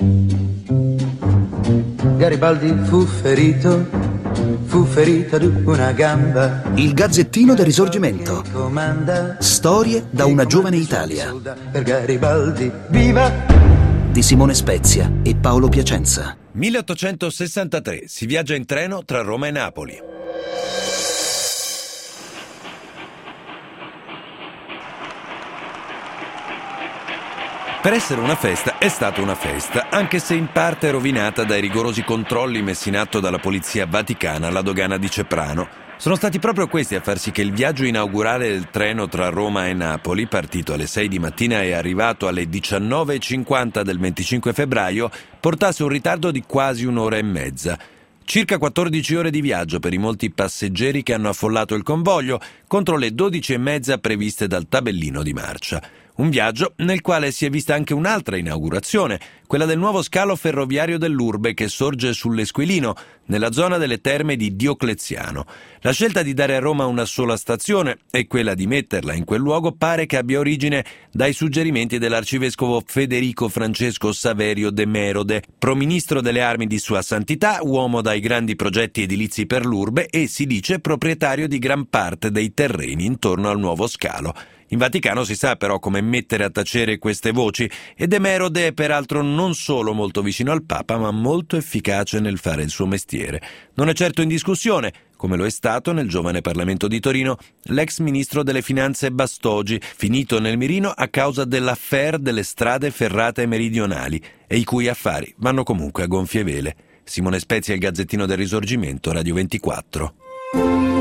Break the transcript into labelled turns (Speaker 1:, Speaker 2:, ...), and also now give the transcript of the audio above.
Speaker 1: Garibaldi fu ferito ad una gamba.
Speaker 2: Il Gazzettino del Risorgimento. Storie da una giovane Italia.
Speaker 1: Per Garibaldi, viva!
Speaker 2: Di Simone Spezia e Paolo Piacenza.
Speaker 3: 1863. Si viaggia in treno tra Roma e Napoli. Per essere una festa è stata una festa, anche se in parte rovinata dai rigorosi controlli messi in atto dalla polizia vaticana alla dogana di Ceprano. Sono stati proprio questi a far sì che il viaggio inaugurale del treno tra Roma e Napoli, partito alle 6 di mattina e arrivato alle 19:50 del 25 febbraio, portasse un ritardo di quasi un'ora e mezza. Circa 14 ore di viaggio per i molti passeggeri che hanno affollato il convoglio, contro le 12:30 previste dal tabellino di marcia. Un viaggio nel quale si è vista anche un'altra inaugurazione, quella del nuovo scalo ferroviario dell'Urbe che sorge sull'Esquilino, nella zona delle terme di Diocleziano. La scelta di dare a Roma una sola stazione e quella di metterla in quel luogo pare che abbia origine dai suggerimenti dell'arcivescovo Federico Francesco Saverio de Merode, proministro delle armi di Sua Santità, uomo dai grandi progetti edilizi per l'Urbe e, si dice, proprietario di gran parte dei terreni intorno al nuovo scalo. In Vaticano si sa però come mettere a tacere queste voci e De Merode è peraltro non solo molto vicino al Papa ma molto efficace nel fare il suo mestiere. Non è certo in discussione, come lo è stato nel giovane Parlamento di Torino, l'ex ministro delle Finanze Bastogi, finito nel mirino a causa dell'affaire delle strade ferrate meridionali e i cui affari vanno comunque a gonfie vele. Simone Spezia, il Gazzettino del Risorgimento, Radio 24.